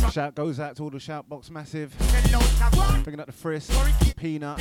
Shout goes out to all the shout box massive. Bringing up the Frisk, Peanut.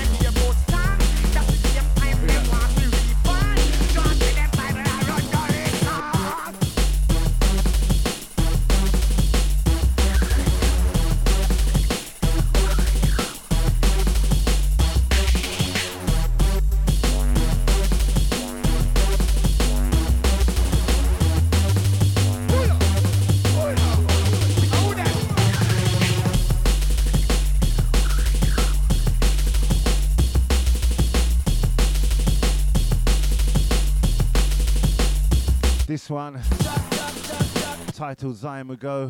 This one, titled Zion We Go.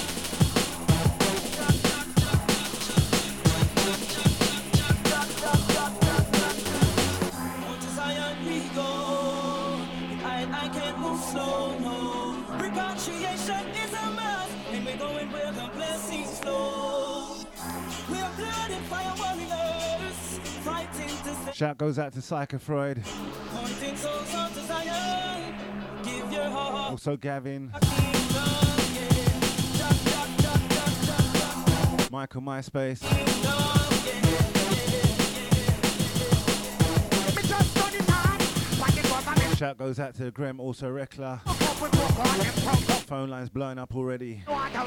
I can't move slow, no. Repatriation is a must, and we're going where the blessings flow. We are blood and fire warriors, fighting to Shout goes out to Psycho Freud. pointing souls onto Zion. Give your heart. Also Gavin. Michael MySpace. Shout goes out to Graham, also Rekla. Phone lines blowing up already.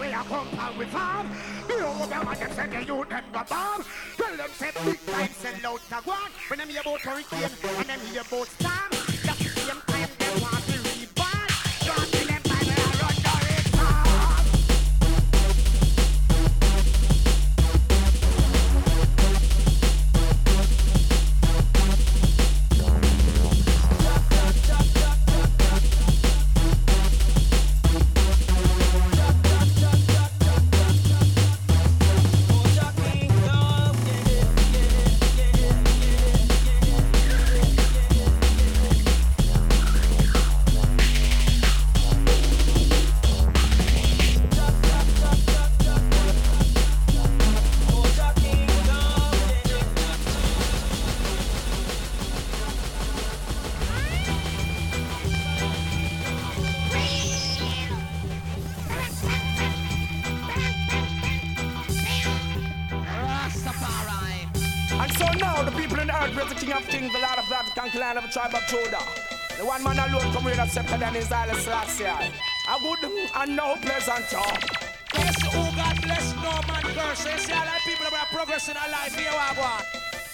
Clan of a tribe of Judah. The one man alone come with a scepter than his Haile Selassie. A good and no pleasant talk. Yes, oh God bless no man curse. You see a lot of people that are progressing in life here, what?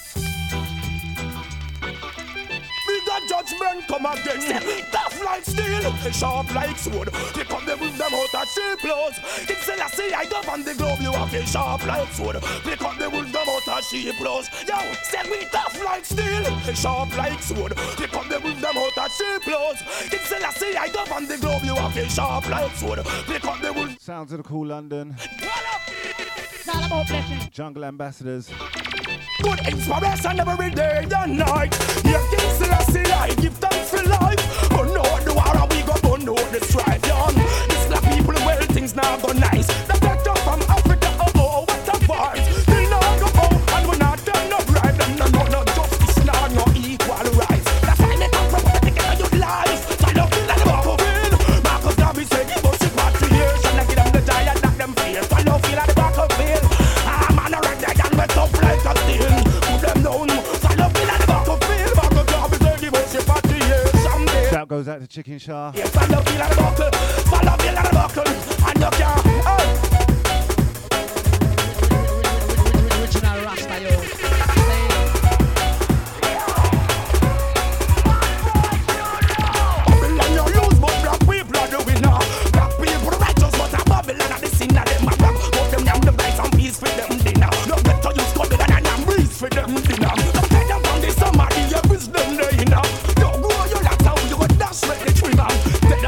Bigger judgment come again. Tough like steel, sharp like sword. They come there with them out of sheep clothes. It's Selassie, I go on the globe, you have a sharp like sword. They come there with them out of sheep clothes. Yo, say we tough like steel, sharp like sword. They come there with them out of sheep clothes. It's Selassie, I go on the globe, you have a sharp like sword. They come there with Sounds of the Cool London. It's all about blessing. Jungle Ambassadors. good inspiration every day and night. Yeah, King Selassie, I give thanks for life. But no, the war we go, but no, the strife, young. This the people, well, things now go nice. The vector from Africa, oh, what a part. They now go out, and we're not done, no bribe. Them no justice, no equal rights. That's why they come from the get your life. So I don't feel like the battlefield. Marcus Garvey said, give us repatriation. I give them the giant that them fear. So I don't feel like the battlefield. I'm on a right there, and we're tough like a steel. Put them down, so I don't feel like the battlefield. Marcus Garvey said, give us repatriation. Shout goes out to Chicken Shah. Yes, I love you like a buckle. Follow me like a buckle. And you can't. Original Rasta, yo. Babylon you use, but black people are the winner. Black people righteous, but a Babylon are the sinner. Them a rap, but them yam them rice and peace for them dinner. No better use Babylon and yam breeze for them dinner. Don't tell them from the summer, the wisdom they inner. Don't grow your locks out, you go dash with the trimmer.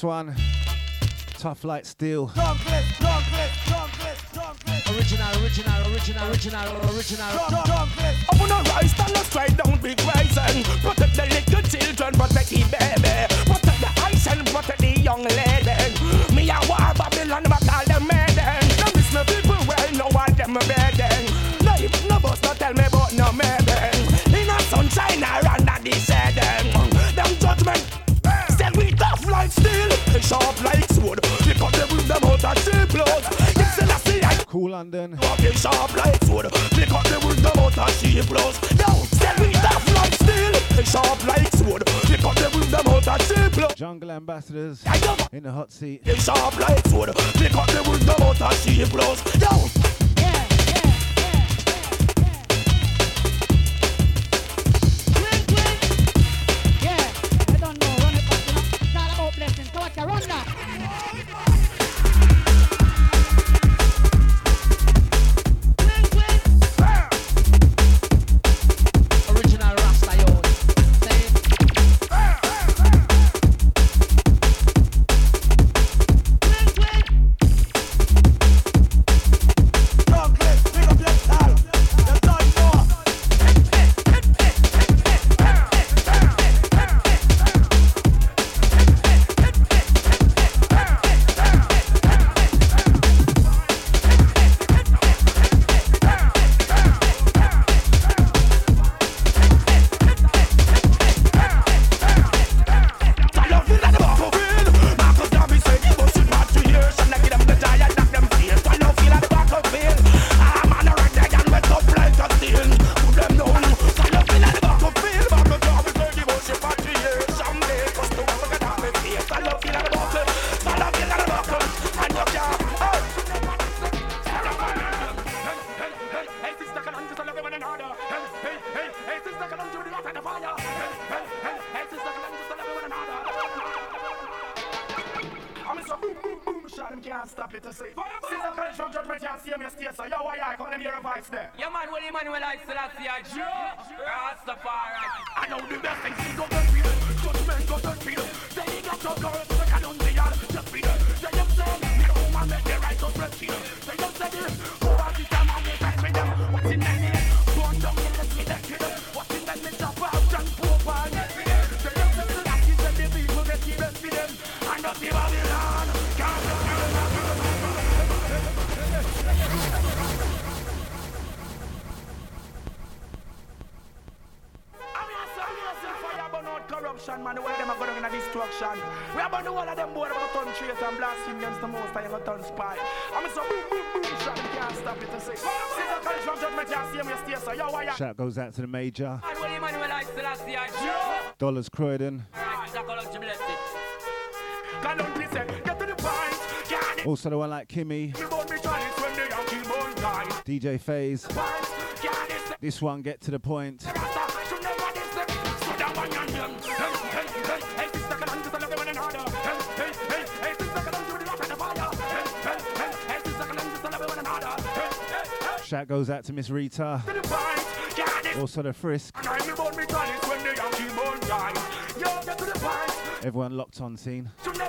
one, Tough Like Steel. Original. I wanna rise, stand up straight, don't be crazy. Protect the little children, protect the baby. Protect the ice and protect the young lady. Me a war Babylon, but all them maiden. Now miss me people well, no one them bedding. No if no boss, no tell me about no maiden. In a sunshine, I run at the shedding. Them judgment, still we tough like steel, sharp like sword. Pick up them with them out of sheep clothes. Cool London. Walking sharp like sword. Pick up them with them out of sheep clothes. Yo, still we tough like steel, sharp like sword. Pick up them with them out of sheep clothes. Jungle Ambassadors in the hot seat. Sharp like sword. Pick up them with them out of sheep clothes. Yo. Shout goes out to the Major. Dollars Croydon. Also the one like Kimmy. DJ Faze. This one, Get to the Point. Shout goes out to Miss Rita. Also the Frisk. Everyone locked on scene.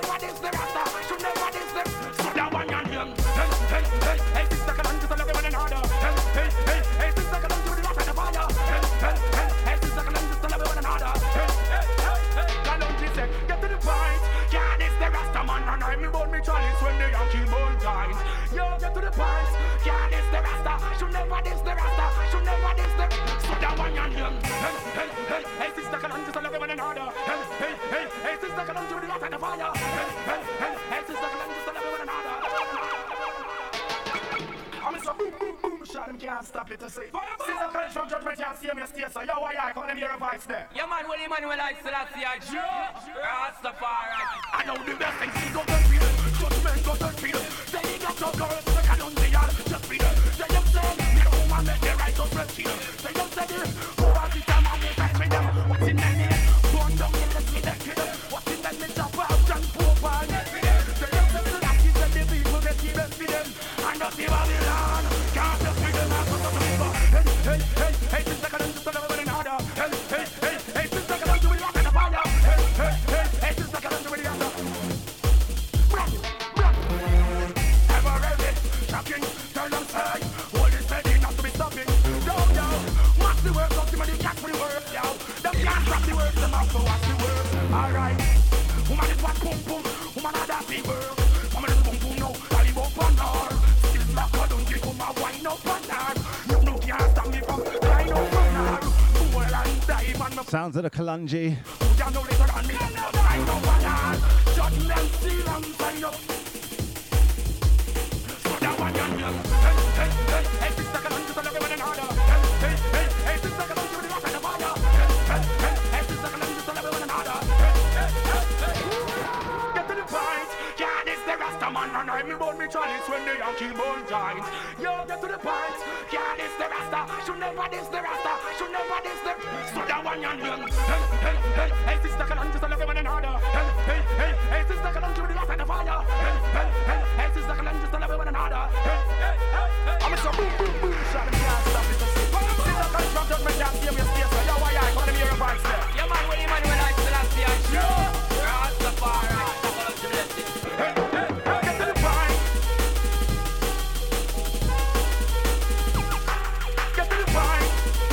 Stop it to say. Since I'm coming from judgment, you see me stay, so yo, why I can't hear a voice there? Yeah, man, Willie Manuel, I still see a Joe. Rastafari. I know the best things, he got the freedom. Judgment got the freedom. They got your girls, the canon, they are just freedom. They just say, me the woman, make the right of freedom. They just say, who are the time and they fight with them? What's in their name? Born down in the city, kid. What's in their name? Chop out and poop and they just say, that is the people that keep us for them. And the Babylon, can't just freedom. Hey, hey, hey, since I can't just another in order. Hey, hey, hey, hey, since I can't do it, I'm in the fire. Hey, hey, hey, hey, since I can't do it, I'm so what's the work? Alright. Woman is what boom boom. Woman had that big work. Woman is boom boom now. Tally up on her. Still black her don't give come a wine up on her. You no can't stop me from crying up on her. Well and diamond. Sounds of the Kalungi. You know later on me. Crying up on her. Judgment still and sign up. So that one young. Hey, sister, come on, just a little bit harder. Hey, sister, come on, give me the rock and the fire. Hey, sister, come on, just a little bit harder. Get to the point. Yeah, this the Rasta man, and I'm born me chalice when the Yankee bone joins. Yo, get to the point. Yeah, this the Rasta. Should never this the Rasta. Should never this the. So that one young. Hey, sister, come on, just a little bit harder. Hey, sister, come on, give me the rock and the fire. Hey, sister, come on, just a little bit harder. I'm a boom, boom, boom, shot and can't stop it. Sister, come from judgment, can't see me space. So yo, why I come to me your vibes there? Yeah, man, when I still have the show. Rastafari, hey, get to the point. Get to the point.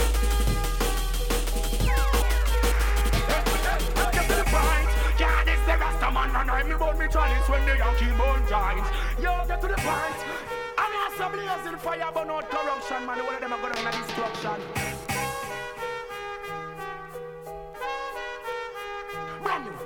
Get to the point. Yeah, this the Rasta man, and I'm about me chalice when the Yankee bone joins. Yo, get to the point. Some blazing fire burn out corruption, man. All of them are going on destruction. Brand new.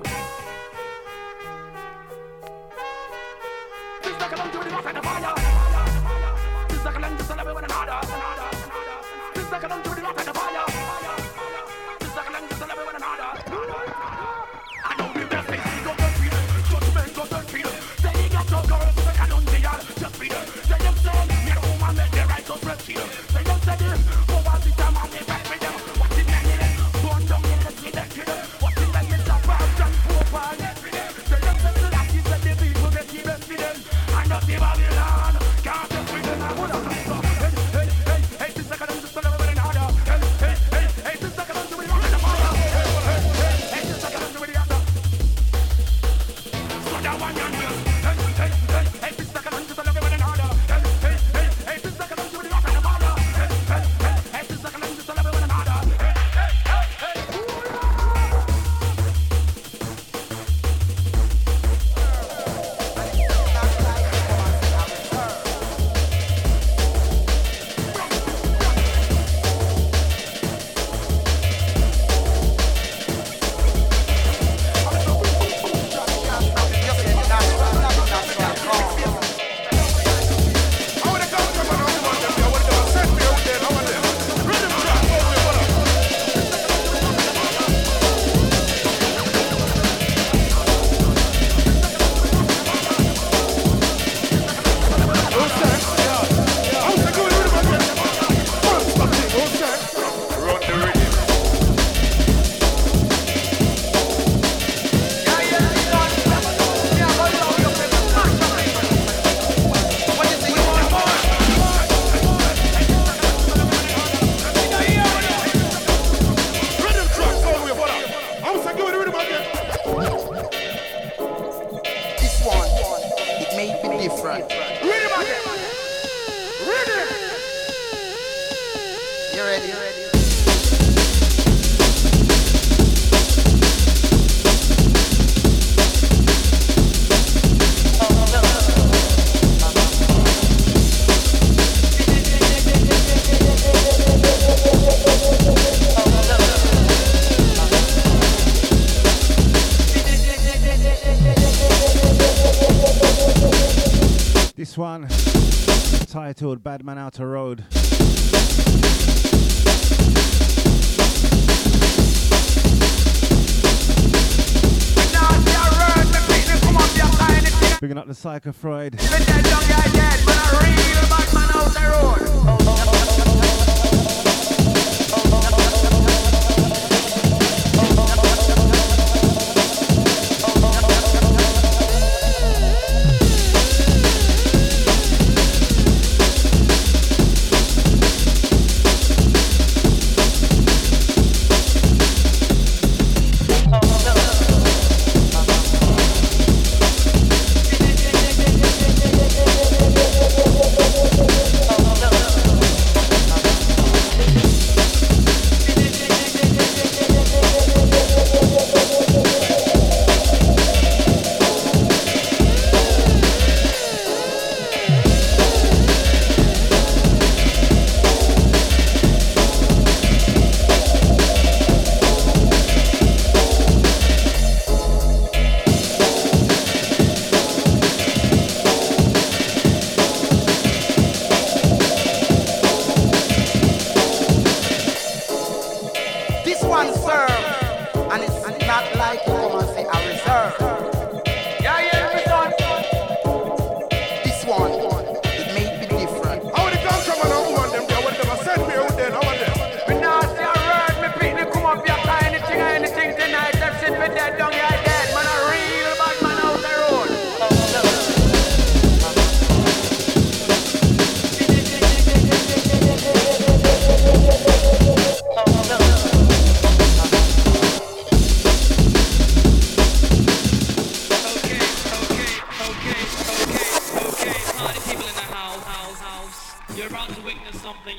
Sister, come on, give me the rock and the fire. Sister, come on, just a little bit with another. Sister, come on, give me the rock and the fire. Sister, come on, just a little bit with another. I know the best thing, you got to feel. Judgment got to feel. Say you got your girls, so I don't see her. Just feel it. Say them say, me the woman make the right to press here. Say them say this, for what the time and they back with them. What's it mean in it? Burn down in the see that kid. What's it mean in the past and poor and everything? Say them say that he said the people get the best with them. And not the Babylon, can't just with them. I would have come so. Hey, sister, come on, just a little bit harder. Hey, sister, come on, do it rock and the fire. Hey, sister, come on, do it the other. So that one young girl. Hey, sister, come on, just a little bit harder. Hey, sister, come on, do it rock and the fire. Hey, sister, come on, just a little bit harder. This one titled Bad Man Outer Road. Picking up the Psycho Freud.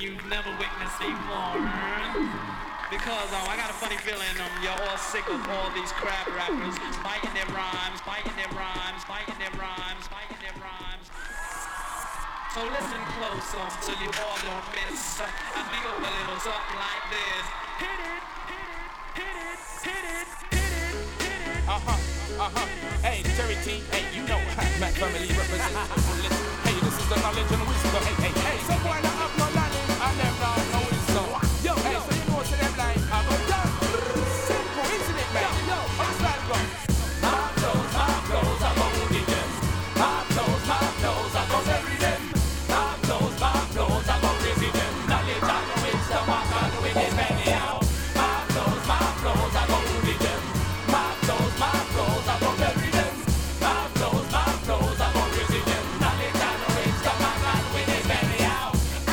you've never witnessed before. Because I got a funny feeling you're all sick of all these crap rappers biting their rhymes, biting their rhymes, biting their rhymes, biting their rhymes. So listen close so you all don't miss. And we go a little something like this. Hit it, hit it, hit it, hit it, hit it. Hey, Terry T, hey, you know Mac family represents. Listen, hey, this is the knowledge and wisdom. Hey, some boy not have no knowledge and them not no wisdom. Yo, hey, so you go to them like, I go down. Simple, isn't it, man? Yo, I'm style go. My clothes, I go with them. My clothes, I go bury them. My clothes, I go visit them. Knowledge and wisdom, I can do it anyhow. My clothes, I go with them. My clothes, I go bury them. My clothes, I go visit them. Knowledge and wisdom, I can do it anyhow.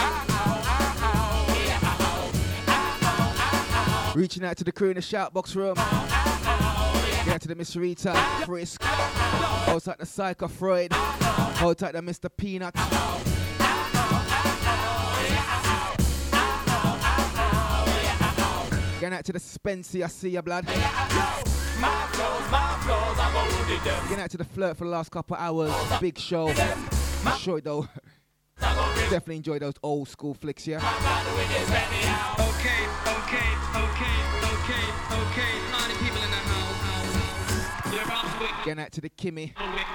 Reaching out to the crew in the shout box room. Get out to the Miss Rita, Frisk. Hold tight the Psycho Freud. Hold tight the Mr. Peanut. Get out to the Spency, I see ya, blood. My clothes, I go with them. Get out to the Flirt for the last couple hours. Big show. Sure though. Definitely enjoy those old school flicks, yeah? Okay. Party people in the house. You're about to witness. Get out to the Kimmy.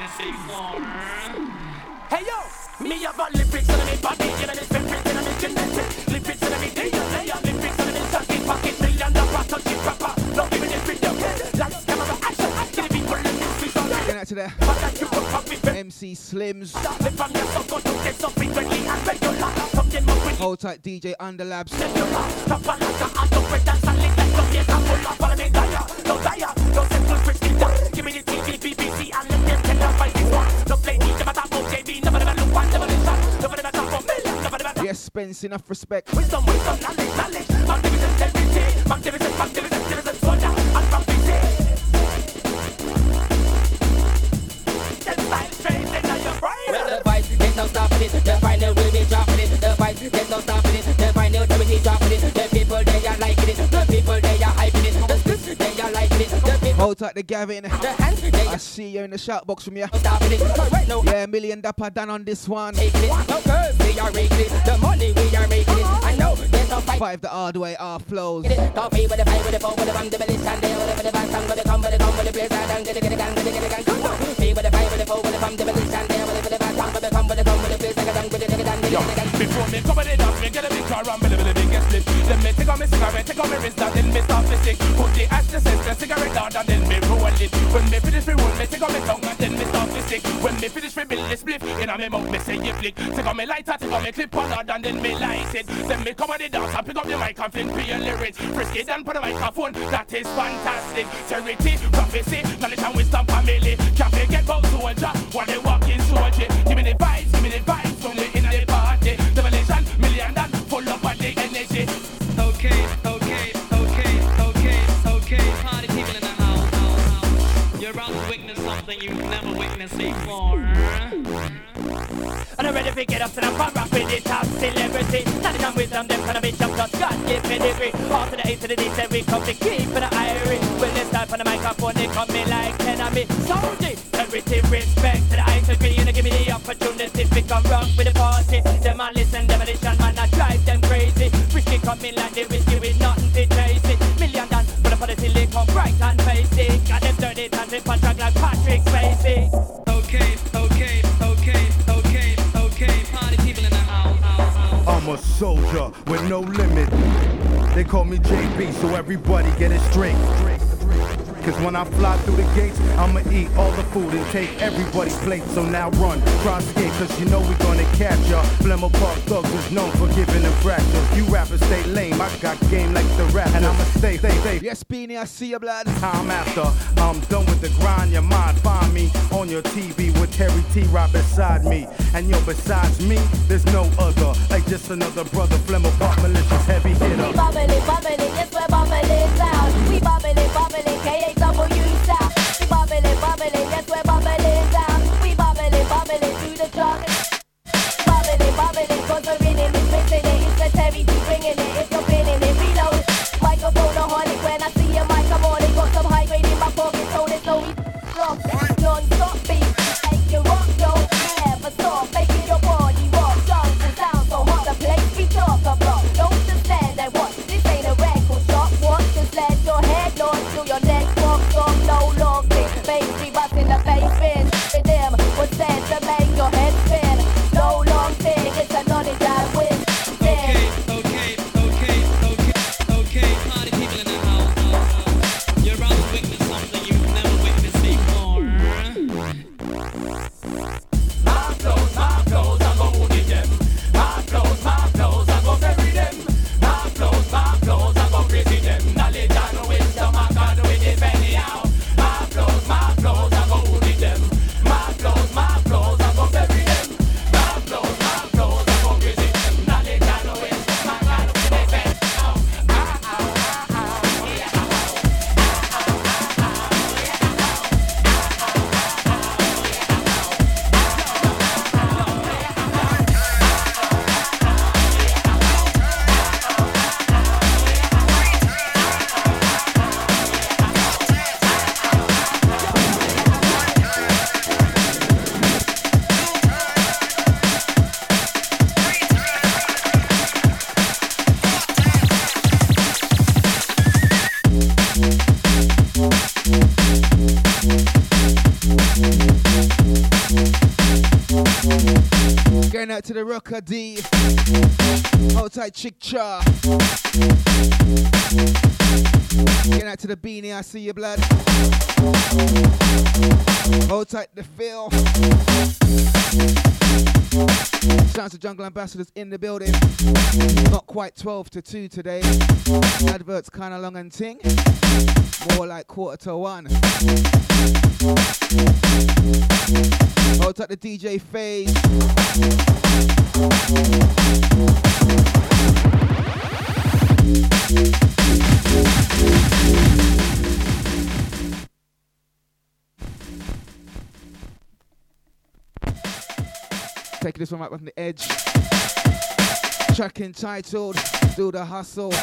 Hey yo, me have a lyrics on me body, you know this favorite in me genetic. Lyrics on me day and layer, lyrics on me tucking pocket, $1,000,000 touchy proper. No giving it video, lights, camera, action, acting people in this street on Get out to the MC Slims. Hold tight DJ Underlabs. Give me the TV, BBC, and let them tell us by this one. No play DJ, but I'm JB, never look one, never listen, never talk for million, never. Yes, Spence, enough respect. Wisdom, knowledge, magnificent, soldier, and from PC. Well, the fight, there's no stopping it. The final will be dropping it. The fight, there's no stopping it. The final will be dropping it. The people, they are liking it. The people, they are hyping it. The scripts, they are liking it. The people, hold tight the Gavin. the hands, they I are see you in the shout box from you. stopping it. Right now, Yeah, million dapper done on this one. taking it. No curves, we are raking it. The money, we are making it. I know, there's no fight. Five the hard way, our flows. Coffee with the fight, with the phone, with the bum, the belly, stand there, with the bass, with the come, with the place, down, get the gang, come on. Me with the fight, with the phone, with the bum, the belly, stand there, with the bass, with the come, with the place, down, get the gang. Before me cover the dance, me get a big car and with the biggest flip. Then me take on me cigarette, take on me wrist, and then me start to stick. Put the ash, the sense, the cigarette down, and then me roll it. When me finish me roll, me take on me tongue, and then me start to stick. When me finish me build the split, in a me mouth, me say you flick. Take on me lighter, take on me clip on that, and then me light it. Then me cover the dance, and pick up the mic and flip for your lyrics. Frisk it and put the microphone, that is fantastic. Charity, prophecy, knowledge and wisdom family. Can't forget about soldier, while they walk in soldier. Give me the vibes from the in the party. Revelation, million and full up on the energy. Okay. Party people in the house. You're about to witness something you've never witnessed before. And I'm ready to get up to the front rock with the top celebrity. Knowledge and wisdom, them kind of bitch up, just God give me degree. All to the A to the D, say we come to keep for the irie. When they start on the microphone, they come me like enemy. Soldier, charity, respect to the I to B, and they give me the opportunity to come rock with the party. Them a listen, demolition, man, I drive them crazy. Risky coming like the whiskey with nothing to chase it. $1,000,000, but for the till they come bright and face it. Got them dirty times with contract like Patrick Swayze. Okay. Party people in the house. I'm a soldier with no limit. They call me JB, so everybody get it straight. Cause when I fly through the gates, I'ma eat all the food and take everybody's plate. So now run, try to escape, cause you know we gonna catch ya. Flemmo Park Thugs is known for giving infractions. You rappers stay lame, I got game like the rap, and I'ma stay. Yes, Beanie, I see you, blood. Time after I'm done with the grind, your mind find me on your TV with Terry T right beside me. And yo, besides me, there's no other. Like just another brother, Flemmo Park malicious heavy hitter. We bubbling, yes we're bubbling down. We bubbling, K-A-W sound. We bubbling, yes we're bubbling down. We bubbling through the dark. Bubbling, cause the rhythm is missing it. It's the Terry to the Rocker D. Hold tight, Chick Cha. Get out to the Beanie, I see you, blood. Hold tight, the Phil. Shout out to Jungle Ambassadors in the building. Not quite 12 to 2 today. Adverts kind of long and ting. More like 1:45. Hold tight, the DJ Phase. Taking this one right from the edge. Track entitled Do the Hustle.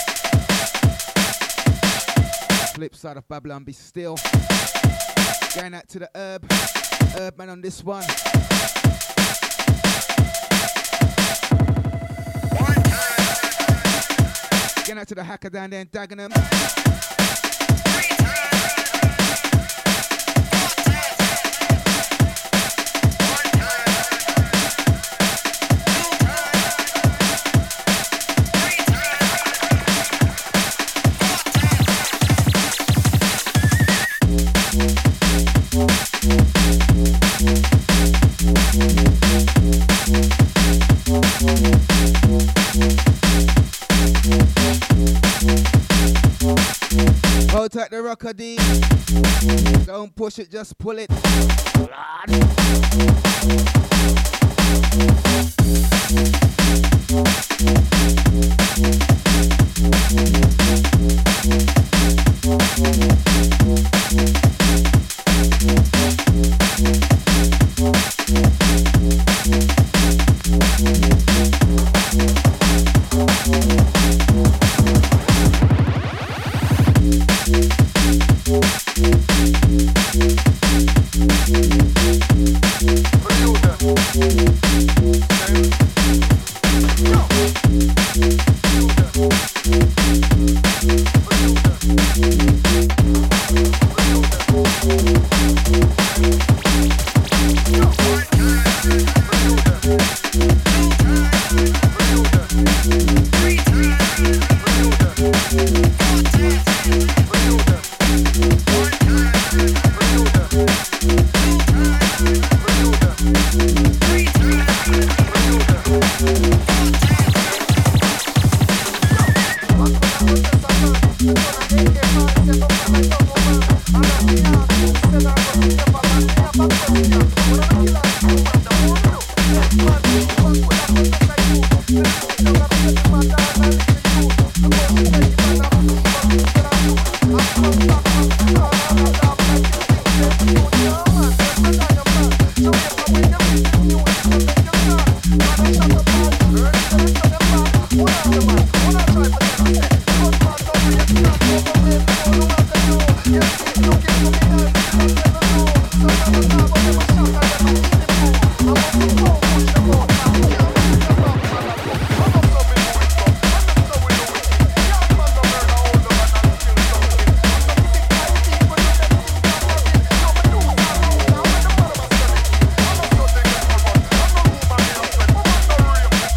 Flip side of Babylon Be Still. Going out to the Herb man on this one. Going out to the hacker down there in Dagenham. Hold tight the Rocker D. Don't push it, just pull it.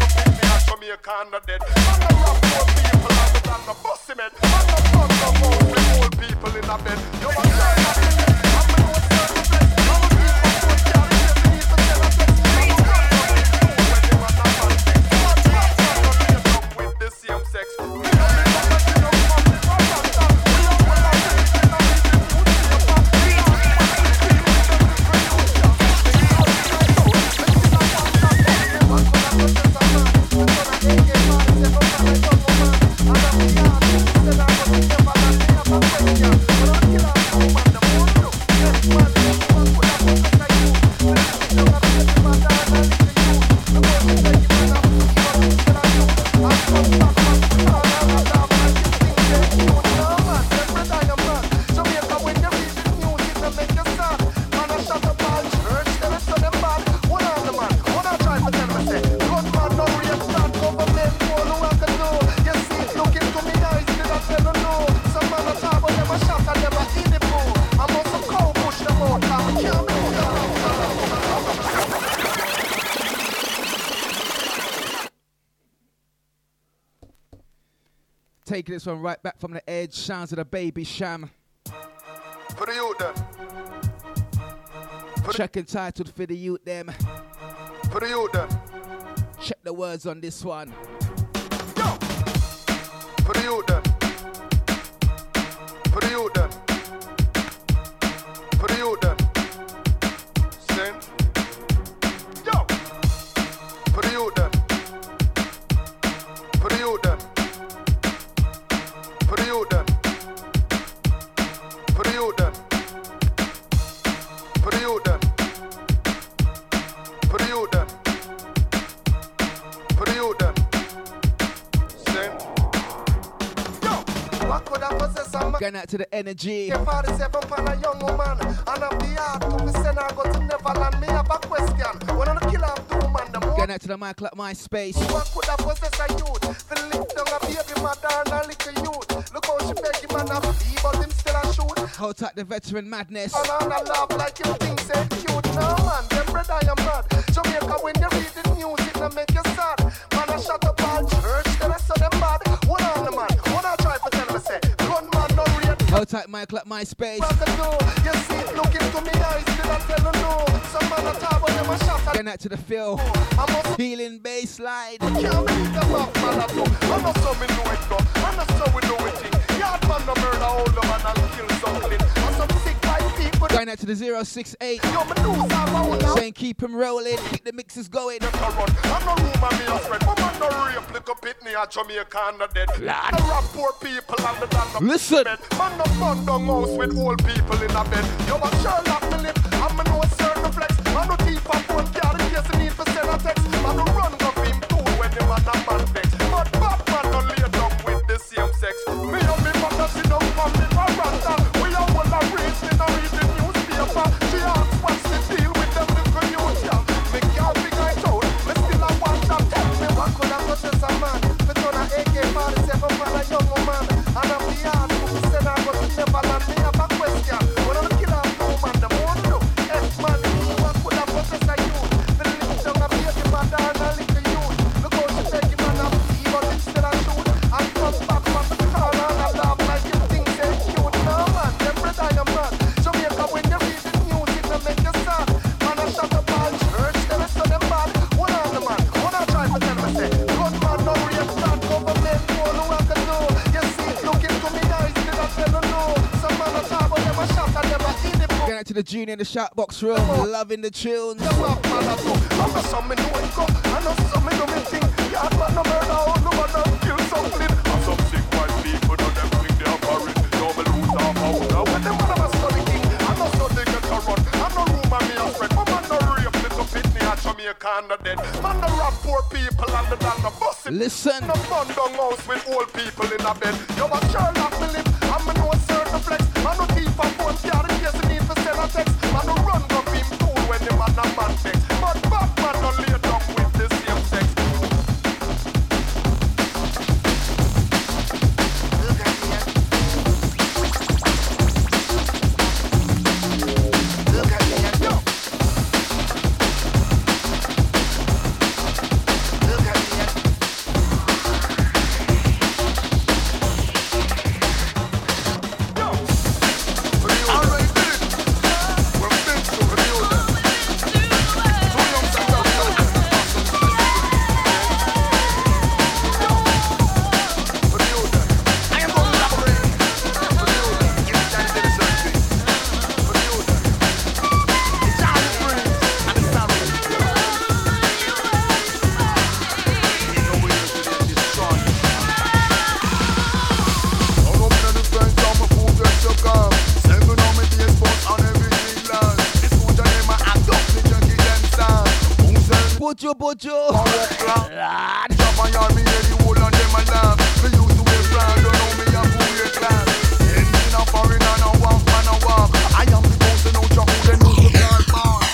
Kinda dead. Man, the rock poor people, and the bus cement. Man, the Taking this one right back from the edge. Sounds of the Baby Sham. For the youth them. Track entitled For the Youth them. For the youth them. Check the words on this one. Yo. For the youth them. For the youth them. For the youth them. Sing. Yo. For the youth them. For the youth them. For the youth them. For the youth them. For the youth them. For the youth them. For the youth them. Sing. Yo. What could I possess a man? Going out to the energy. 47 pound a young woman. And I'm the heart to me send her go to Neverland. Me have a question. When I'm the killer of the woman, the more. Going out to the mic like MySpace. What could I possess a youth? Feel lift down a baby mother and a little youth. Look how she beg him and a flee, but him still a shoot. Hold tight the veteran madness. And I laugh like you think say cute. No man, them brother I am mad. Jamaica when you read the news, it don't make you sad. Man, I shut up all church, then I saw them bad. What on the man? What I try to tell me say? Gunman no rate. Hold tight mic like MySpace. What to do? You see it looking to me eyes, did I tell you no? Some man a talk but them a shot at. Going out to the Phil. I must Healing baseline. can't believe them off man a do. I know so we know it go. I know so we know it thing. Yard man no murder all the man and kill something. And some sick white people. Going out to the 068. Yo, me do some now. Saying keep him rolling. Keep the mixes going. I no room and me a friend. But man no rape. Look up it near Jamaica and the dead. I rap poor people and the land of Listen. bed. Man no fun down house with old people in a bed. Yo, but Sherlock me live. I'm a no certain flex. Man no thief and phone carry case you need for send a text. Man no run go him too when the man a man vex. But Batman no lay down with the same sex. Me and me mother sit down from the veranda. We are all a race in a read the newspaper. She asks what's the deal with them little youth, yeah. Me can't figure it out. Me still a want to tell me what could I possess a man. Me turn a AK-47 for a young woman. And I'm the yard who said I got Neverland. Me have a question. When I'm the killer of the woman, the more do. X-Man, what could I possess a youth? The little young a baby mother and a little youth. Look how she take him and a flee, but him still a shoot. And come back from the corner and a laugh like him think they cute. No man, them brother I am mad. Jamaica when you read the news, it will make you sad. Man, I shut up all church, then I saw them bad. What on the man? What I try to tell me say? Gunman no rape, not government, all who I can do. You see it looking to me eyes, did I tell you no? Some man a talk, but them a shot and them a in the book. Going out to the Junior in the Shoutbox room. Loving the tunes. Them rock man a do. I know some me know it go. I know some me do me thing. Yard man no murder, all no man no kill something. And some sick white people do them think they are married. No me lose our power. When them man have a study king, I know so they get a run. I know room and me a friend. But man no rape little pitney at Jamaica and the dead. Man no rap poor people and the dan no bust it. Listen. No fun down house with old people in a bed. Yo, but Sherlock me live. I'm a no certain flex. Man no thief and phone carry case you need for send a text. Man no run go beam too when the man a man vex. But Batman no lay down with the same sex. Look at me. Look at me. Yo. Look at me. Bojo, bojo. Lad. Drop my army and the whole of them a laugh. Me used to be proud, don't know me a fool your class. In a foreign and a walk, man a walk. I am the boss and no job, who they know to guard man.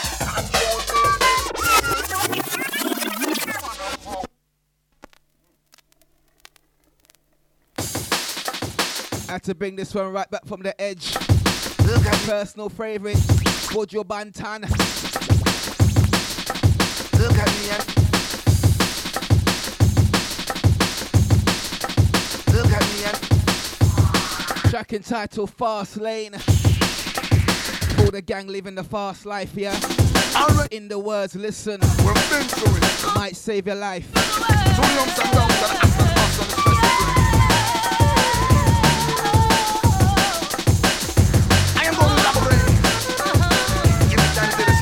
Had to bring this one right back from the edge. Personal favorite, Bojo Bantan. Look at me and look at me and Track entitled Fast Lane. All the gang living the fast life, yeah. Alright. In the words, listen. We've been through it. Might save your life. 2 lumps and downs and after pass on the special break. I am going to elaborate. Give me time to the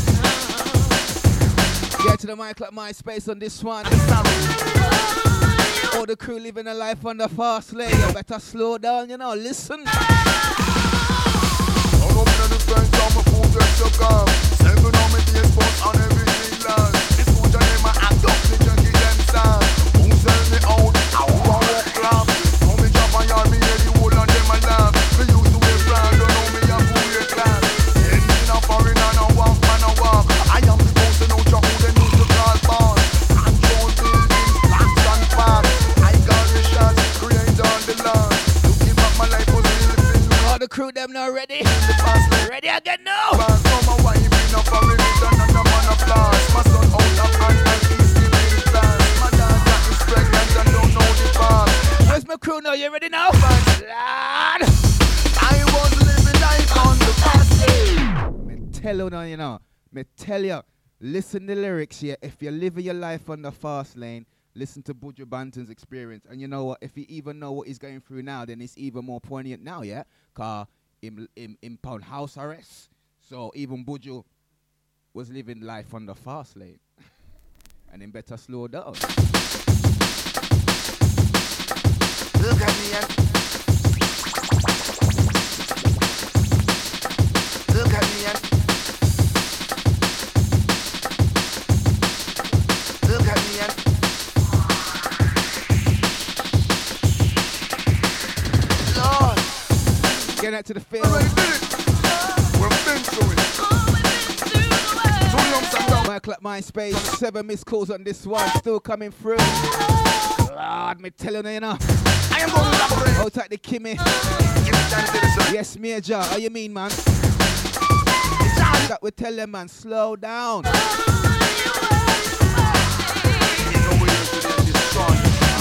surface. Get to the mic like MySpace on this one. All the crew living a life on the fast lane. You better slow down, you know, listen. All up in the friends on my food get so calm. 7 on my DS sports on everything land. This food and them I act up, they just give them stand. Who sell me out, I walk club. How me drop on yard, me hear the whole and them a laugh. Me used to wear brand, don't know me a fool your class. Ain't in a foreign and a walk, man a walk. I am the ghost and out your who they used to call boss. Control buildings, blocks and parks. I got the shots, create on the land. Looking back my life was really filled. All the crew them now ready? Ready again now? Where's my crew now? You ready now? Lad! I was living life on the fast lane. Me tell you now, you know. Me tell you. Listen the lyrics here. If you're living your life on the fast lane, listen to Buju Banton's experience. And you know what? If you even know what he's going through now, then it's even more poignant now, yeah? Because him pound house arrest. So even Buju was living life on the fast lane. And him better slow down. Look at me and look at me and look at me and Lord. Get out to the field. Already did it. We've been through it. 2 lumps and downs. Mic like MySpace. 7 missed calls on this one. Still coming through. Lord, me telling you, you know. I am going to elaborate. Hold tight the Kimmy. Give me time to the surface. Yes, Major. How you mean, man? That we tell them, man, slow down. You know we're here to destroy.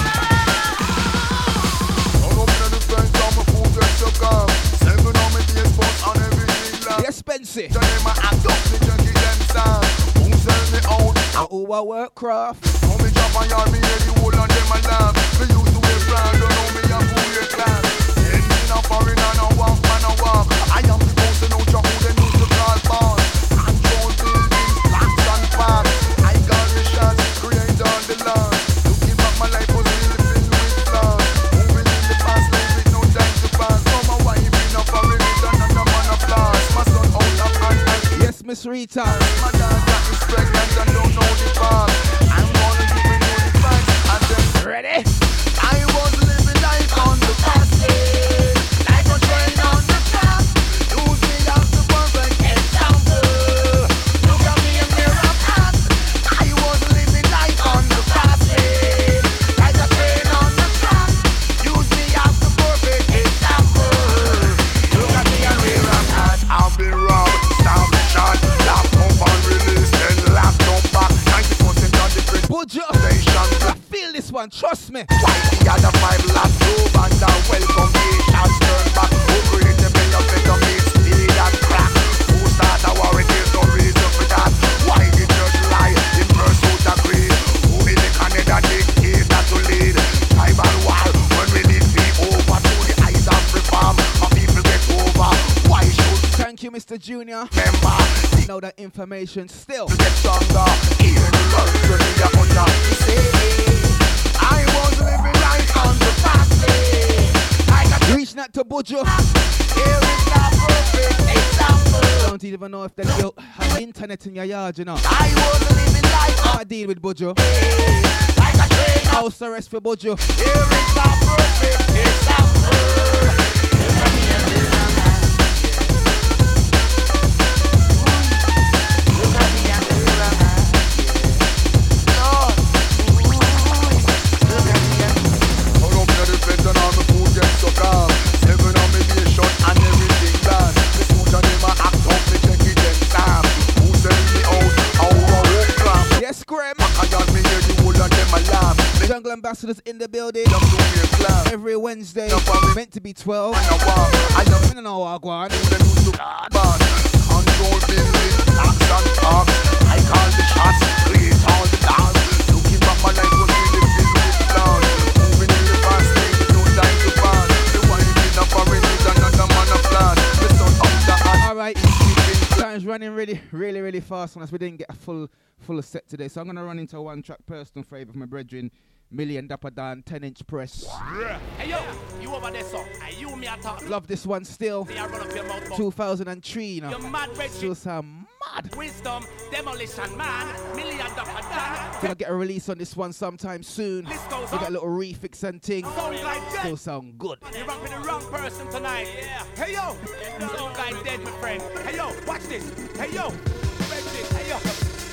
All up in the friends on my food get so calm. 7 on my DS sports on everything land. Yes, Spencer. Your name I act up, they just give them stand. Who sell me out? Who I work craft. How me drop on yard, me hear the whole and them a laugh. Me used to wear brand, don't know me a fool your class. Ain't in a foreign and a walk, man a walk. I am the ghost and out your who they used to call boss. Control buildings, blocks and parks. I got the shots, create on the land. Looking back my life was really filled with flaws. Moving in the fast lane with no time to pass. So my wife in a foreign and another man a blast. My son out of hand. Yes, Miss Rita. My daughter is pregnant and don't know the path. I'm gonna give you the facts and then Ready? I was living life on the fast lane, like a train on the track. Use me as the perfect example. Look at me and here I'm at. I was living life on the fast lane, like a train on the track. Use me as the perfect example. Look at me and here I'm at. I've been robbed, stabbed, shot, locked up and released, then locked up back. 90% of the prison Buju. station. I feel this one, trust me. Why the other 5 laps move and welcome nations turn back? Who create the benefit of it? Speed and crack. Who start a war? There's no reason for that. Why the judge lie in pursuit of greed? Who is the Canada dictator to lead? Tribal war when we lead be over to the eyes of reform. My people get over. Why should Thank you, Mr. Junior. member Know that information still. get stronger? Hear the words when we are under. He say, I was living life on the fast lane. I got Reaching out to Buju. here is the perfect example. Don't even know if there's your internet in your yard, you know. I was living life on I deal with Buju. like a train. House arrest for Buju. Here is the perfect example. Yes, Graham. I got me here, the whole of them a laugh. They Jungle ambassadors in the building. just do me a clap. every Wednesday. Meant to be 12. I don't know what I want. Control building, action talk. I call the shots, create all the dance. Looking back my life was really filled with plans. Moving in the fast lane, no time to pass. The winding up already, another man a plan. The sun up the hand. Alright, time's running really fast on us. We didn't get a full set today, so I'm gonna run into one track personal favourite of my brethren, Million Dapper Dan, 10-inch press. Hey yo, you over there, so you me a talk. Love this one still. 2003, you know. You're mad, Still sound mad. Wisdom, demolition man, Million Dapper Dan. Gonna get a release on this one sometime soon. We got a little refix and thing. Still sound good. You're rapping the wrong person tonight. Yeah. Hey yo, some guy dead, my friend. Hey yo, watch this. Hey yo, hey yo.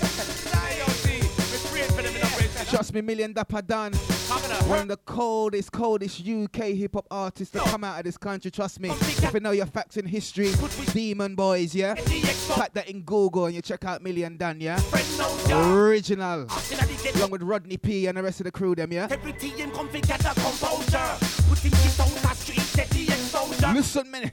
Trust me, Million Dapper Dan, one of the coldest UK hip-hop artists that come out of this country, trust me. If you know your facts in history, Demon Boys, yeah? Type that in Google and you check out Million Dan, yeah? Original. Along with Rodney P and the rest of the crew, them, yeah? Listen, man.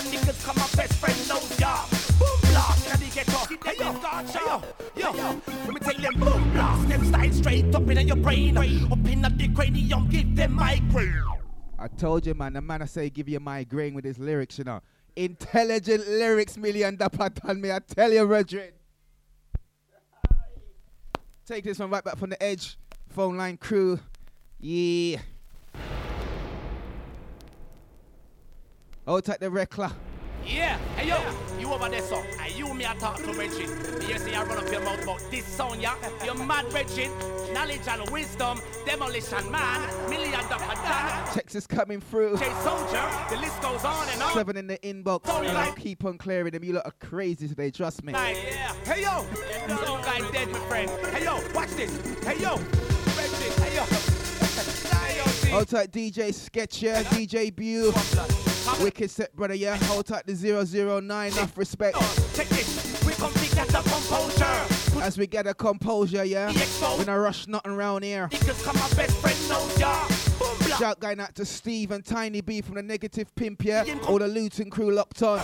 Yo, let me tell them boom blast, them style straight up in your brain, up in the cranium, give them migraine. I told you, man, the man I say give you migraine with his lyrics, you know. Intelligent lyrics, Million Dapper Dan, me, I tell you, brethren. Take this one right back from the edge, phone line crew, yeah. Hold tight the Rekla. Yeah, hey yo, you over there, so you me a talk to Reggie. You see I run up your mouth about this song, yeah? You're mad, Reggie. Knowledge and wisdom, demolition man, Million Dapper Dan. Texas coming through. J Soldier, the list goes on and on. 7 in the inbox, and I'll keep on clearing them. You lot are crazy today, trust me. Yeah. Hey yo, some guy dead, my friend. Hey yo, watch this. Hey yo, Reggie, hey yo. Hold tight DJ Sketcher, DJ Bew. Wicked set, brother, yeah. Hold tight the 009, enough respect. Check this, we come to get the composure. As we get a composure, yeah. We don't rush nothing around here. Come my best friend knows ya. Shout going out to Steve and Tiny B from the Negative Pimp, yeah. All the Luton crew locked on.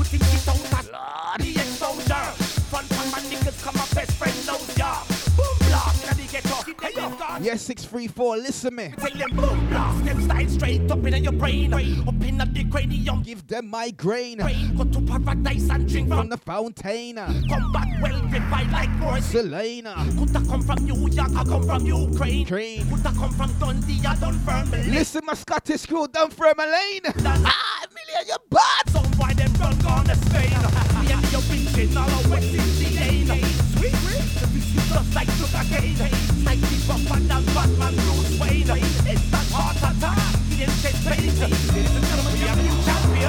Yes, 634, listen me. Tell them boom blast, them style straight up in your brain, up in the cranium. Give them migraine. Go to paradise and drink from the fountain. Come back well refined like Selena. Could I come from New York? I come from Ukraine. Could I come from Dundee? I done Dunfermline. Listen, my Scottish crew, Dunfermline. Million, you bad. Some boy them run gone to Spain. Me and your bitches all the West Indian. Sweet, the bitches just like sugar cane. Like the rougher than Batman Bruce Wayne. It's that heart attack. He didn't say pain. Ladies and gentlemen, we are the champion.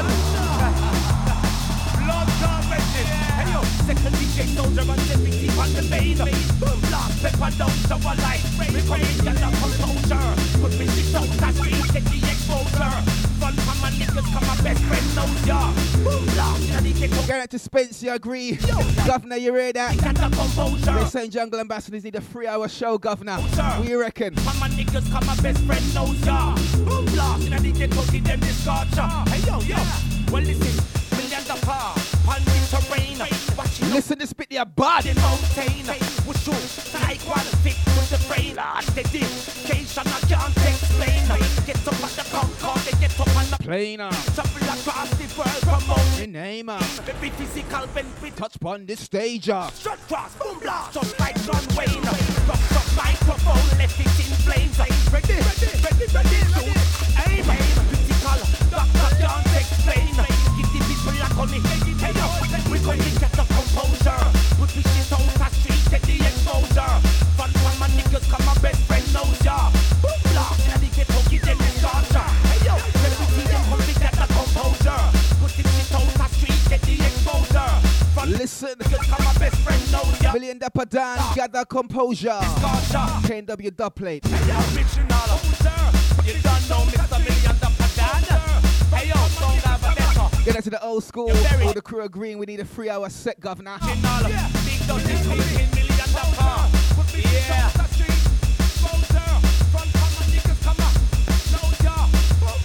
Blood John Regis. Hey yo, second DJ Soldier and deputy on the main. Boom blast, pepper down to a light. We come in, get the composure. Put me six out that street, get the exposure. Fun from my niggas, come my best friend knows ya. Boom blast, going out to Spence, you agree? Yo, Governor, you read that? The St. Jungle Ambassadors need a 3-hour show, Governor. What you reckon? My niggas, come my best friend knows ya. Boom blast, and I need to see them discard ya. Hey yo, yo, well listen, Million Dapper, on the terrain. Listen to spit their bad. The mountain, would you like one thick with the brain? The dedication I can't explain. Get up at the Concord, they get up on the plane. Travel across the world, promote your name. Every physical benefit. Touch upon this stage. Strut cross, boom blast, just like John Wayne. Rock up microphone, left it in flames. Ready, aim, critical, doctor can't explain. Give the people a honey. Hey yo, we come to get the composure. Put me shit out the street, get the exposure. Fun one, my niggas, come my best friend knows ya. Boom blast, and they get hooky, then they start ya. Hey yo, let me see them come to get the composure. Put the shit out the street, get the exposure. Fun listen, come my best friend knows ya. Million Dapper Dan, gather composure. KNW dub plate. Hey yo, original, you don't know Mr. Million Dapper Dan. Hey yo, don't have a better. Get into the old school. All the crew agreeing we need a 3-hour set, Governor. Yeah. Big dog is coming, Million Dapper. Yeah.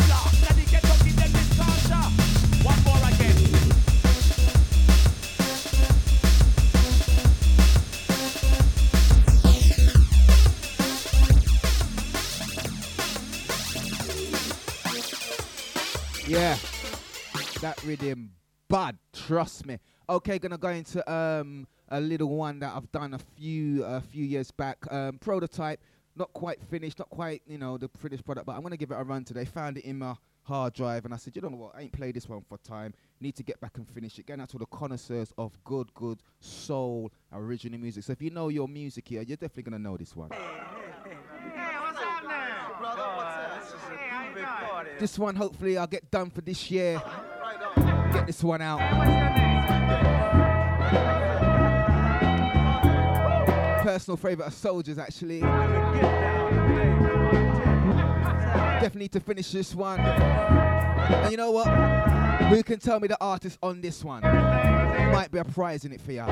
Yeah, that rhythm, bad, trust me. Okay, gonna go into a little one that I've done a few years back. Prototype, not quite finished, not quite, the finished product, but I'm gonna give it a run today. Found it in my hard drive, and I said, you know what, I ain't played this one for time. Need to get back and finish it. Going out to the connoisseurs of good soul original music. So if you know your music here, you're definitely gonna know this one. This one, hopefully, I'll get done for this year. Get this one out. Personal favourite of Soldiers, actually. Definitely need to finish this one. And you know what? Who can tell me the artist on this one? Might be a prize in it for ya.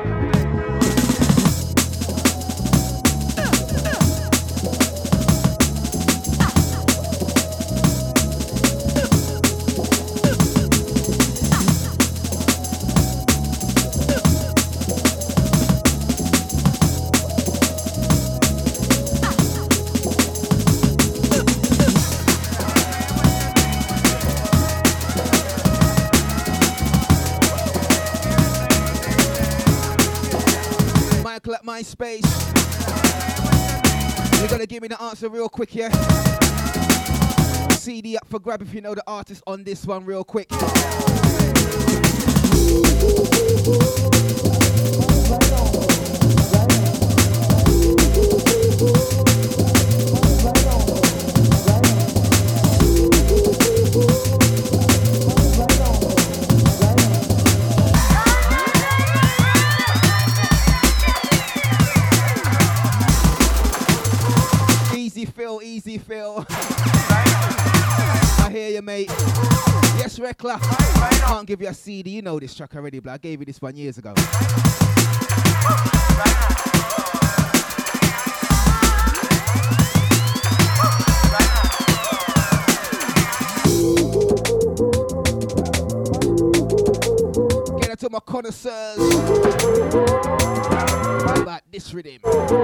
At MySpace. You're gonna give me the answer real quick, yeah? CD up for grab if you know the artist on this one real quick. Easy Phil. I hear you, mate. Yes, Rekla. Can't give you a CD. You know this track already, but I gave you this one years ago. Get it to my connoisseurs. How about this rhythm?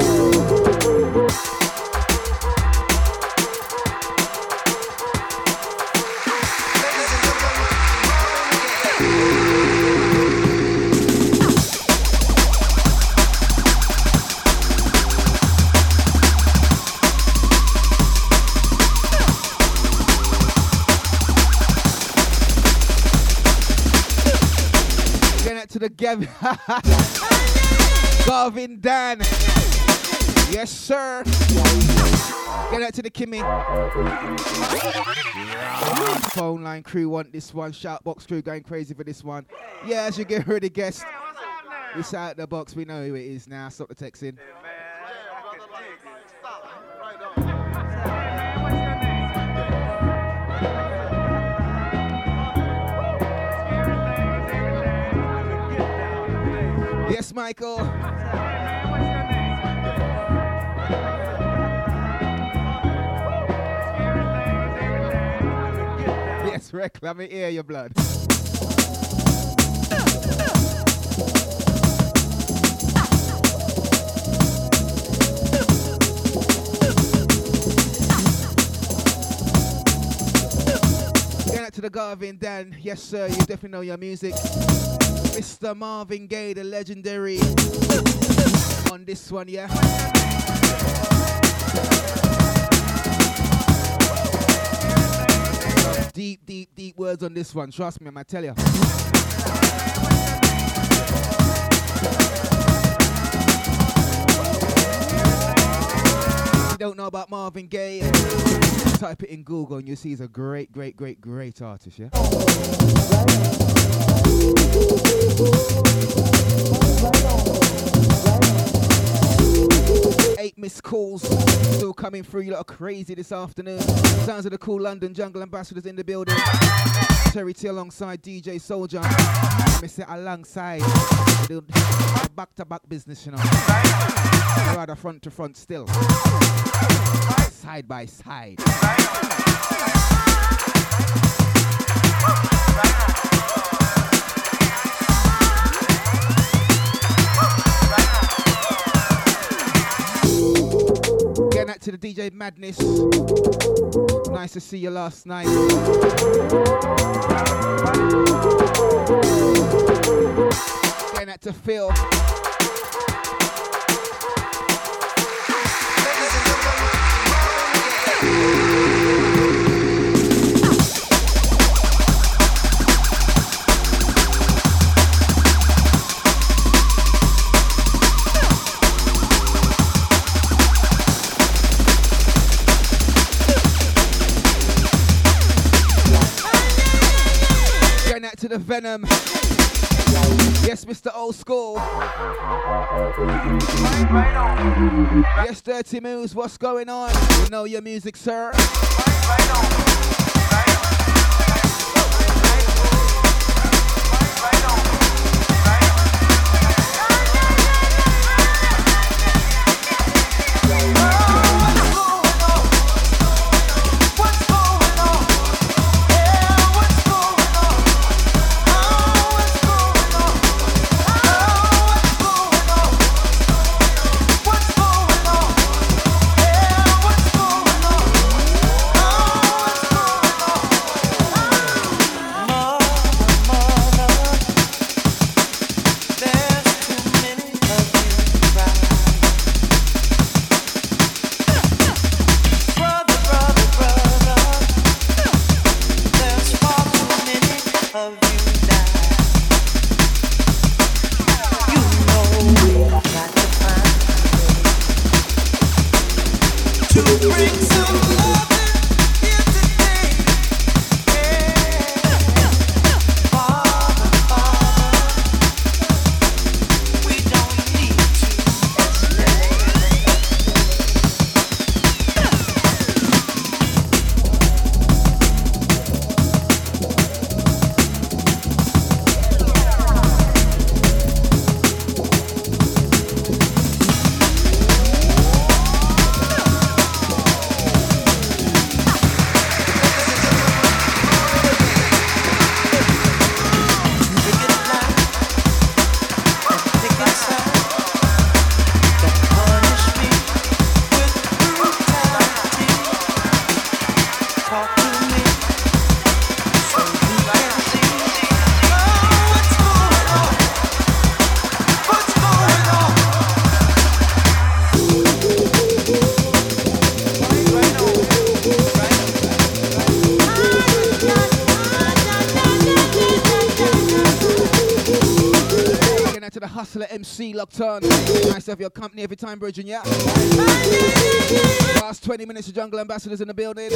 To the Garvin Dan. Yes, sir. Get out to the Kimmy. Phone line crew want this one. Shoutbox crew going crazy for this one. Yeah, as you get already guessed. It's out the box. We know who it is now. Stop the texting. Yes, Michael. Yes, Rick, let me hear your blood. Get out to the Garvin Dan. Yes, sir, you definitely know your music. Mr. Marvin Gaye, the legendary, on this one, yeah? Deep words on this one. Trust me, I might tell you. If you don't know about Marvin Gaye, type it in Google and you'll see he's a great artist, yeah? 8 missed calls still coming through. You lot are crazy this afternoon. Sounds of the cool London Jungle Ambassadors in the building. Terry T alongside DJ Soldier. Let me sit alongside. Back-to-back business, you know. Rather front to front still. Side by side. Getting out to the DJ Madness. nice to see you last night. Getting that to Phil. To the Venom. Yes, Mr. Old School. Yes, Dirty Moves, what's going on? You know your music, sir. MC locked on. Nice to have your company every time, Virgin, yeah? Last 20 minutes of Jungle Ambassadors in the building.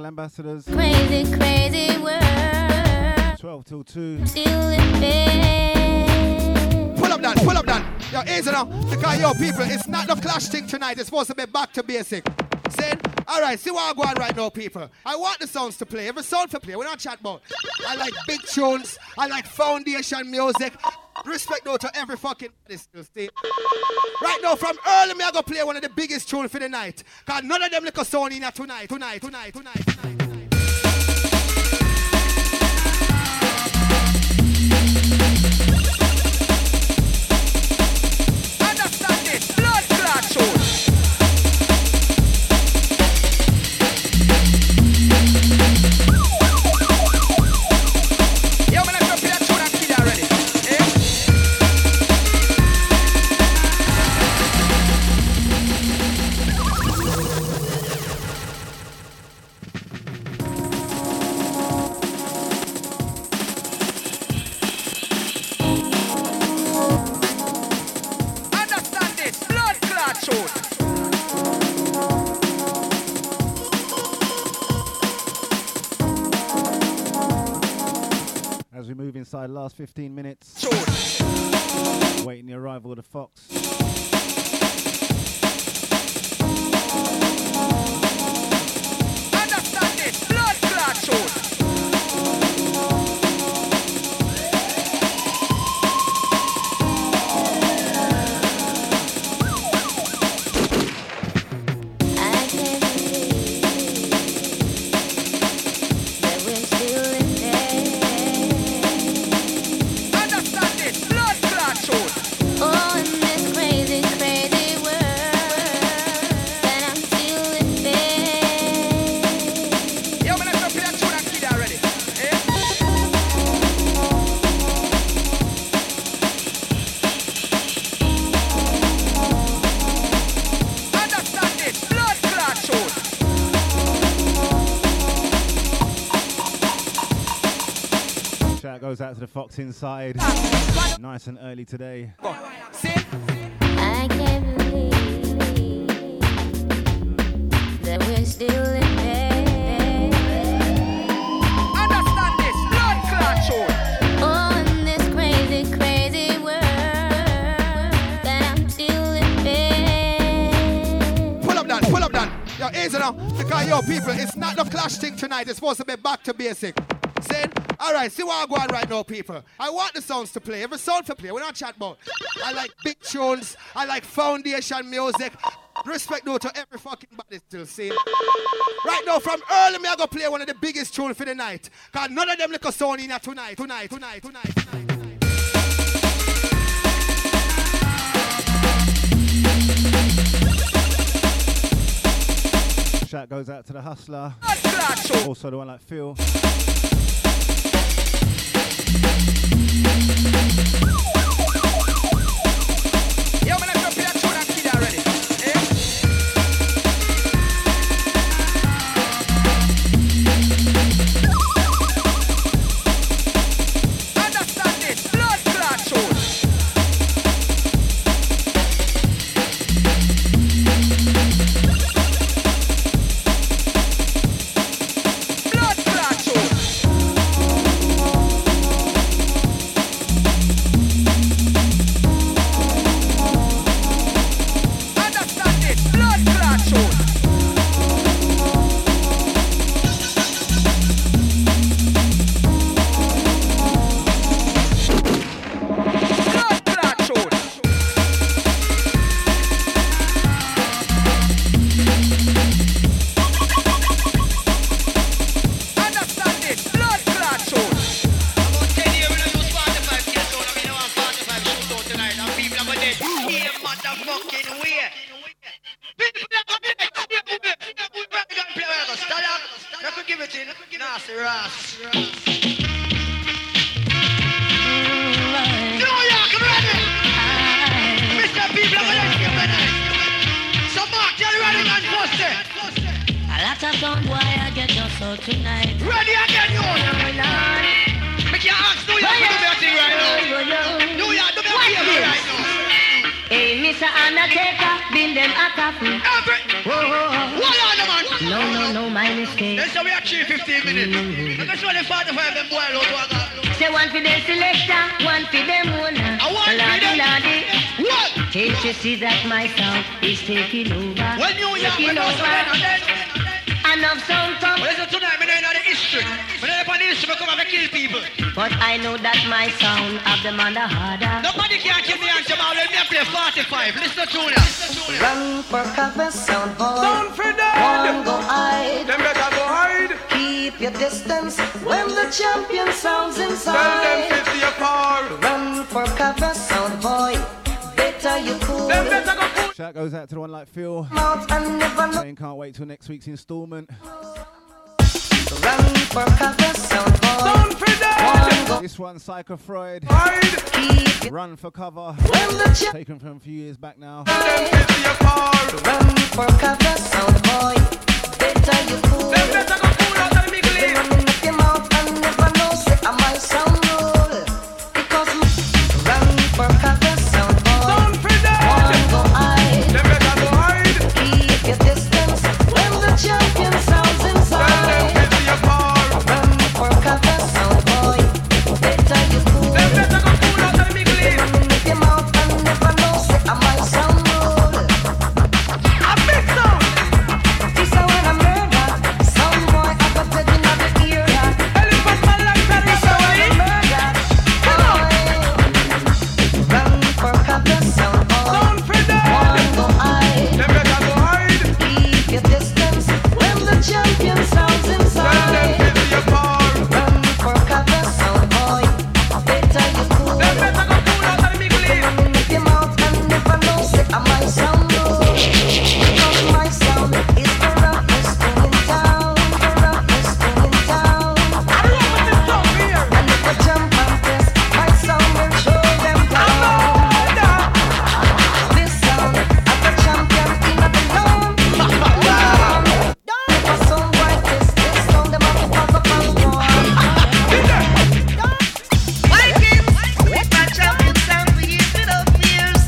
Ambassadors. Crazy, crazy world. 12 till 2. Still in bed. Pull up that. Yo, easy now. Because, yo, people, it's not the clash thing tonight. It's supposed to be back to basic. Saying, all right, see what I'm going right now, people. I want the sounds to play. Every sound to play. We're not chat about. I like big tunes. I like foundation music. Respect though to every fucking state. Right now, from early, me I go play one of the biggest tunes for the night. Cause none of them look a sound in here tonight. Understand this, blood clot tune. Yo, man, let's play a tune and kill already. Understand this, blood clot tune. As we move inside, last 15 minutes. Waiting the arrival of the Fox. Understand this, blood clot tune. I can't believe that we're still in bed. Understand this, blood clot tune. Oh, in this crazy, crazy world, that I'm still in bed. Yo, man, let's play a tune and kill already. Understand this, blood clot tune. Shout goes out to the Fox inside. Nice and early today. I can't believe that we're still in bed. Understand this, blood clot tune. Oh, in this crazy, crazy world, that I'm still in bed. Pull up that. Yo, easy now. Because, yo, people, it's not the clash thing tonight. It's supposed to be back to basic. Saying, all right, see what I'm going right now, people. I want the sounds to play. Every sound to play. We're not chat about. I like big tunes. I like foundation music. Respect though to every fucking body still, see? Right now, from early, me I go play one of the biggest tunes for the night. Cause none of them look a sound in here tonight. Shout goes out to the Hustler. Also the one like Phil. Yo, man, let's play a tune and kill already. Understand this, blood clot tune. Blood clot tune. Understand this, blood clot tune. Blood clot tune. Understand this, blood clot tune. About 10 years when I use 45 kids out, I mean, I want 45 shoot out tonight, and people are going to hear motherfucking way. People are going to play well, go stand up. Let me give it in. Nasty Ross. New York, ready? Mr. People are going to hear tonight. So Mark, you're ready, man, post it. A lot of sound boy I get just so tonight. Ready again, you. Make your ask New York to do their thing right now. New York, do their thing right now. Hey, Mr. undertaker, been them attacking. No, my mistake. Let's say we are 15 minutes. Let's show the 45 them boy out. Say one for the selector, one for them owner. Lordy. What? Can't you see that my sound is taking over? When you taking over. Enough sound come. Well, listen tonight, me know the history. Me know the history, come and kill people. But I know that my sound of the man the harder. Nobody can kill me and Jamal. Let me play 45. Listen to me. Run for cover, sound boy. Don't for them. One go hide. Them better go hide. Keep your distance when the champion sounds inside. Tell them 50 apart. Run for cover, sound boy. Better you cool. Them better go cool. Shout goes out to the one like Phil. Mouth and never Saying can't wait till next week's instalment. Run for cover, sound boy. Don't for them. This one, Psycho Freud. Hide. Run for cover. When the Taken from a few years back now. Them 50 apart. Run for cover, sound boy. Better you cool. Them better go cool out of the big league. Running up your mouth and never know say I might sound roll. Because run for cover, sound boy. Don't for them. One go hide. Them better go hide. Keep your distance when the champion sounds inside. Tell them 50 apart. Run for cover, sound boy. Better you cool. Them better go cool out of the big league. Running up your mouth and never know say I might sound roll. A big sound. This is when I murder. Some boy I got dead in the ear. Elephant man like that is how I eat. Murder. Run for cover, sound boy. Don't for them. One go hide. Them better go hide. Keep your distance when the champion sounds Tell them inside. 50 apart. Run for cover, sound boy. Better you cool. Them better go cool out of the big league. Running up your mouth and never know say I might sound rude. Because my sound is the roughest thing in town. The roughest thing in town. I love what this song here. And if I jump on this, my sound will show them down. This sound of the champion in the land. If a song like this sound them up because of my war. Vikings, with my champion sound for years and of years.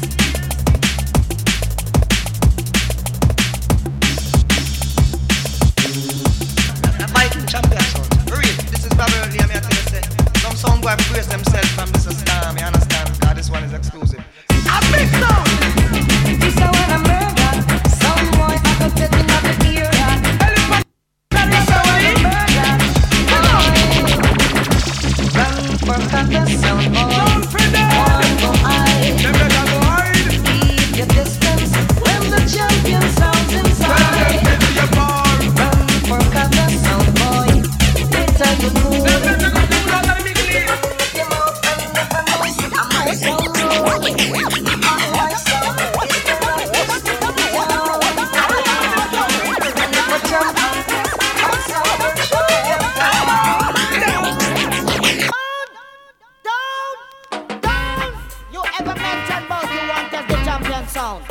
A Viking champion sound. For real, this is Babylon. I'm here to say. Some sound boy brace themselves from this star. You understand? God, this one is exclusive. A big sound. This is when I murder. Some boy I got dead in the ear. Elephant man like how I eat. Run for cover, sound boy. Don't for them. One go hide. Them better go hide. Keep your distance when the champion sounds Tell them inside. 50 apart. Run for cover, sound boy. Better you cool. Them better go cool out of the big league. Your mouth and never know say I might sound rude. My sound is the roughest thing in town. And if I jump on this, my sound will show them Down! You ever mentioned about you want as the champion sound?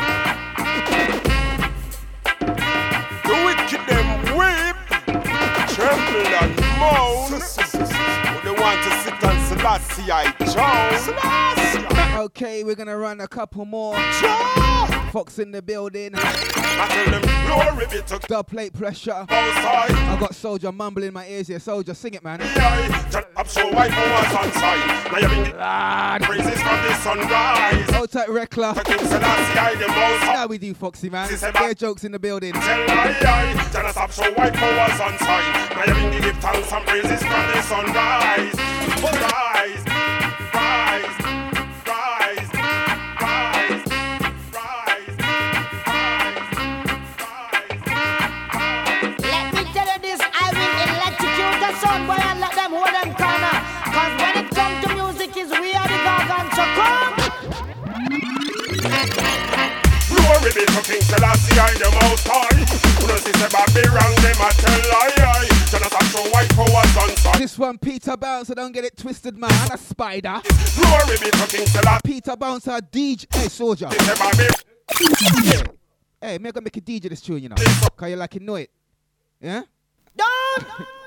The wicked them whip, tremble and moan. They want to sit on Selassie I Jones. Okay, we're gonna run a couple more. Fox in the building. I tell them glory be to Dub plate pressure. outside. I got Soldier mumbling in my ears here. Soldier, sing it, man. I'm so white for us on side. Now you bring the praises from the sunrise. Hold tight, Rekla. To King Selassie I the most. How we do, Foxy, man? Bare jokes in the building. Tell I, Janus up so white for us on side. Now you bring the give thanks and praises from the sunrise. Rise, rise, rise, rise, rise, Let me tell you this, I will electrocute the sound boy and let them hold them corner. Cause when it comes to music, is we are the gargants, so come. glory be to King Selassie I the most high. Who knows this about me wrong, them a tell lie. Janus up so white for us on side. This one, Peter Bouncer, don't get it twisted, man. And a spider. Glory be to King Selassie. Peter Bouncer, DJ. Hey, Soldier. This about me. Hey, me gonna make a DJ this tune, you know. Cause you like you know it. Yeah? Down!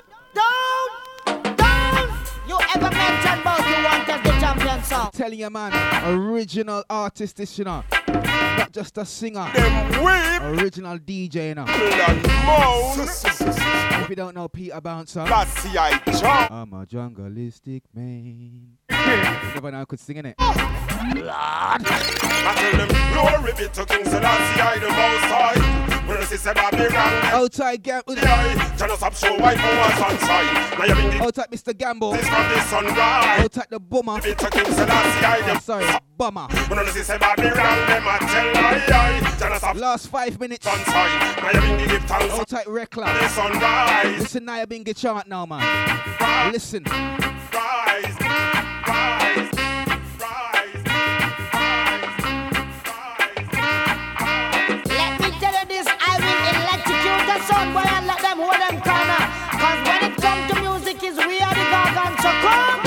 You ever mentioned about you want as the champion sound? Telling you, man. Original artist, this, you know. Not just a singer. Them whip. Original DJ, you know. Moan. If you don't know Peter Bouncer, That's the I jump. I'm a jungleistic man. Never know I could sing in it. I tell them glory be to King Selassie, I the most high. When I say Bobby Rang, Outside Gamble. Janus up show white power sunshine. Now you bring the Outside Mr. Gamble. this from the sunrise. Outside the bummer. Be to King Selassie, I I'm sorry, bummer. when I say Bobby Rang, them I tell I. Janus up Last 5 minutes. sunshine. Now you bring the give thanks for Outside the Recla. sunrise. Listen now, you been get chant now, man. Listen. Rise, rise, rise, Let me tell you this, I will electrocute the sound boy and let them hold them corner. Cause when it comes to music, is we are the gargants, so come.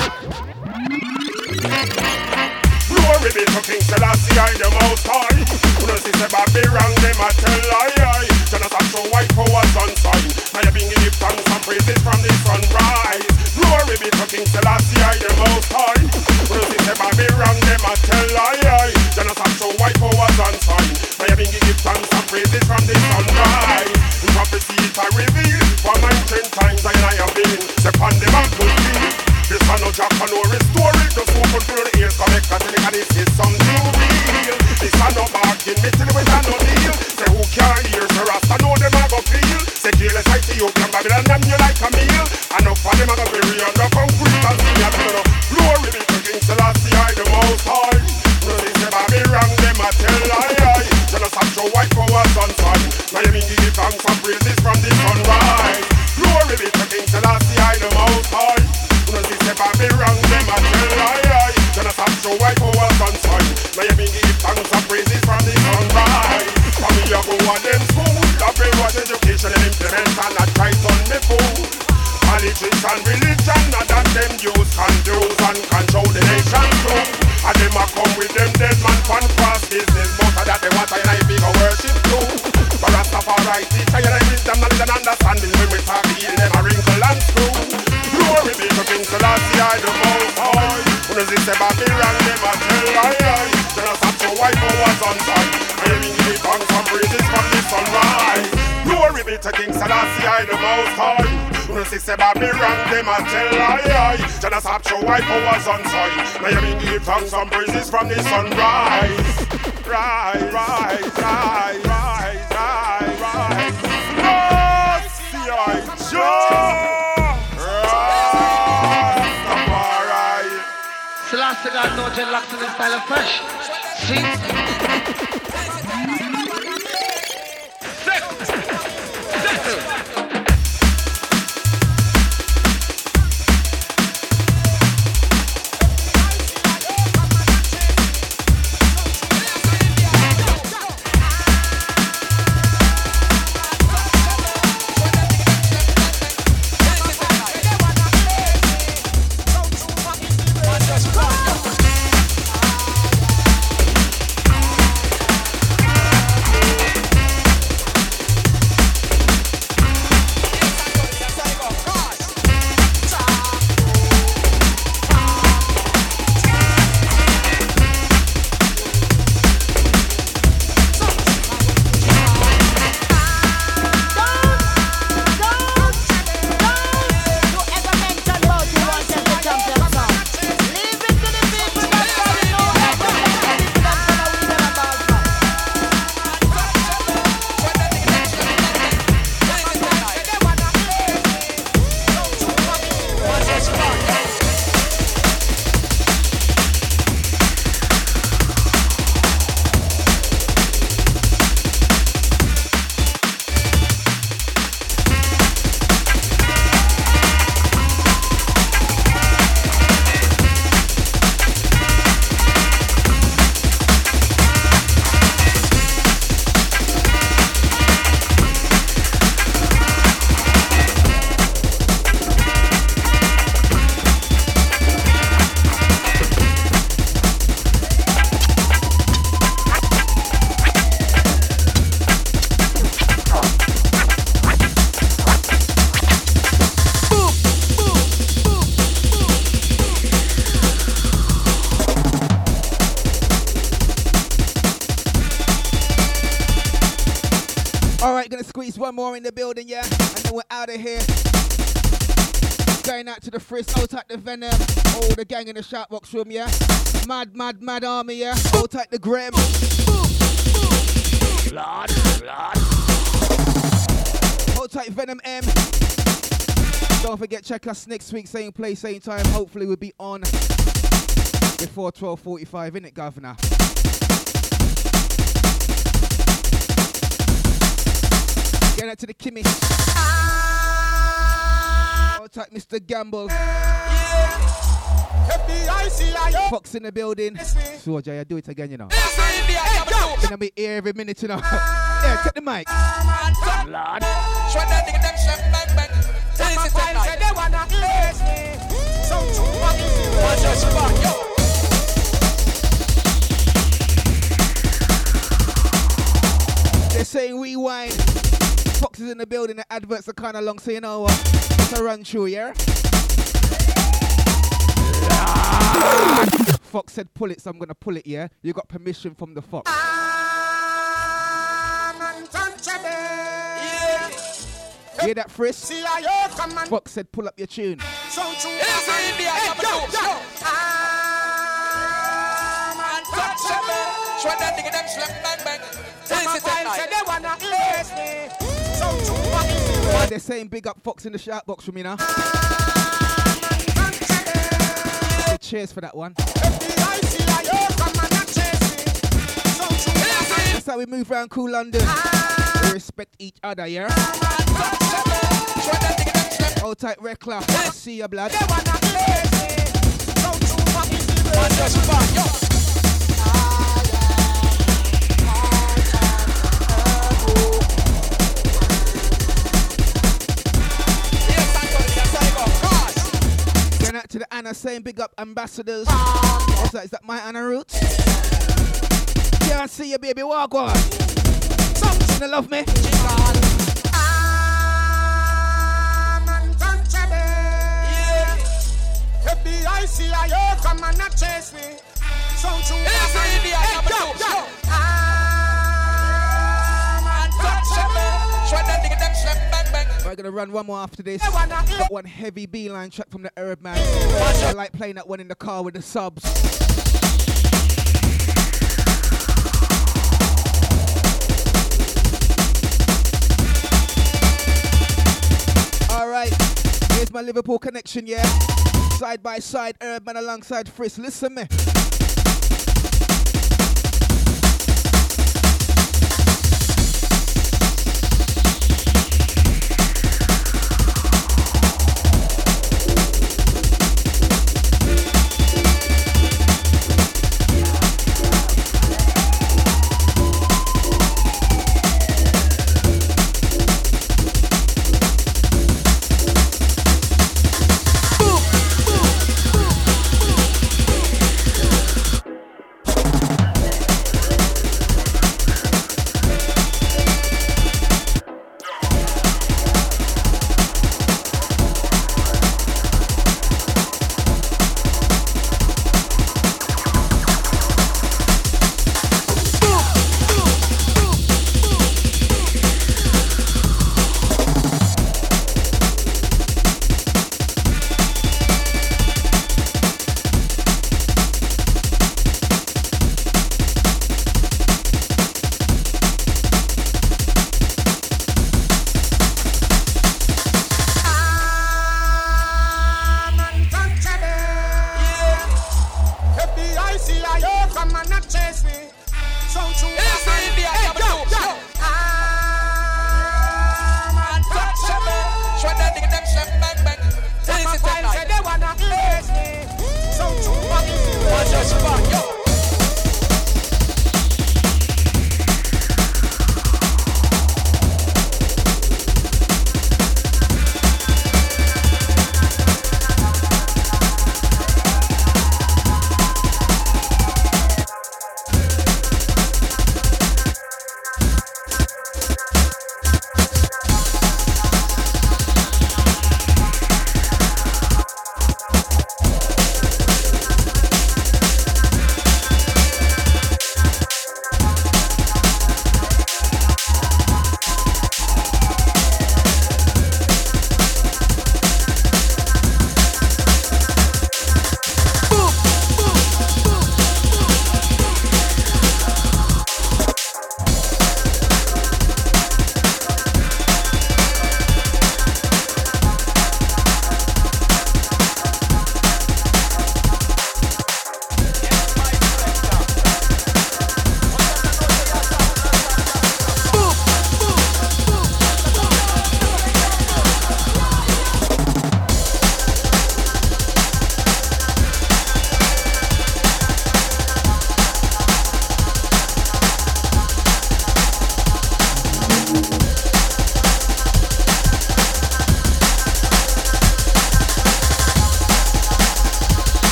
glory be to King Selassie, I the most high. When I say Bobby Rang, them I tell I. Janus up show white power sunshine. Now you bring the give thanks and praises from the sunrise. Glory be to King Selassie, I the most high. When I say Bobby Rang, them I tell I. Janus up show white power sunshine. Now you bring the give thanks and praises from the sunrise. In prophecy it I reveal. For mine 10 times I have been. Say pan the man could feel. This one no jack and no restore it. Just open through the ears, come make a tell you this is something real. This one no bargain, me tell you with a no deal. Say who can't hear, so Rasta know them a go feel. Say careless I see you, Babylon and you like a meal. Enough for them a go bury under concrete and see ya tell you. Glory be to King Selassie, I the most high. No they say Bobby Rang, them a tell I. Janus have show white power sunshine. Now you mean give thanks and praises from the sunrise. Glory be to King Selassie, I the most high. No see say Bobby Rang, them a tell I. Janus have show white power sunshine. Now you mean give thanks and praises from the sunrise. For me I go on them school, the brainwash education and implement and I try turn me fool. Politics and religion, not that them use confuse and control the nation too. And them a come with them dead man fan cross business, but that they want I be go worship too. But Rastafari teach I and wisdom, knowledge and understanding when we talk heal them a wrinkle and screw. Glory be to King Selassie, I the most high. When they say Bobby Rang, them a tell I. Janus have to white power sunshine. I am in the thanks and praises from the sunrise. Glory be to King Selassie, I the most high. When they say Bobby Rang, them a tell I. Janus have to white power sunshine. I am in the thanks and praises from the sunrise. Rise, rise, rise, rise, rise, rise. Selassie, I Selassie got no dreadlocks in his style of fresh. See? gonna squeeze one more in the building, yeah? And then we're out of here. Going out to the Frisk, hold tight the Venom. All the gang in the Shoutbox room, yeah? Mad army, yeah? Hold tight the Grim. Lord. Hold tight Venom M. Don't forget, check us next week, same place, same time. Hopefully we'll be on before 12:45, innit, Governor? Getting out to the Kimmy. Hold tight Mr. Gamble. Fox in the building. So, Jay, I do it again, you know. Gonna be here every minute, you know. Yeah, take the mic. Lord. They're saying rewind. Fox is in the building, the adverts are kind of long, so you know what? It's a run through, yeah? Fox said pull it, so I'm gonna pull it, yeah? You got permission from the Fox. Hear that, Frisk? Fox said pull up your tune. They're saying big up Fox in the Shoutbox for me now. Cheers for that one. That's how we move around cool London. We respect each other, yeah? Hold tight, Recla. See ya, blood. Going out to the Anna saying big up ambassadors. What's that? Is that my Anna Roots? Yeah, I see you, baby. Walk on. You love me? FBI, come and not chase me. So true. We're gonna run one more after this. Got one heavy beeline track from the Arab man. I like playing that one in the car with the subs. Alright, here's my Liverpool connection, yeah? Side by side, Arab man alongside Frisk. Listen me.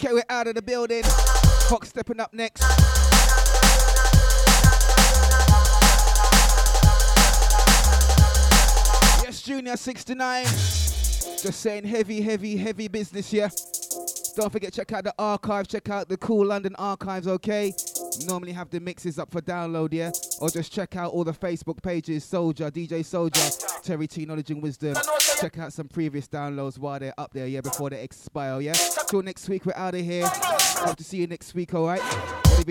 Okay, we're out of the building. Fox stepping up next. Yes, Junior 69. Just saying heavy business here. Don't forget, check out the archive. Check out the Cool London archives, okay? Normally have the mixes up for download, yeah? Or just check out all the Facebook pages. Soldier, DJ Soldier, Terry T, Knowledge and Wisdom. Check out some previous downloads while they're up there, yeah? Before they expire, yeah? Till next week, we're out of here. Hope to see you next week, alright?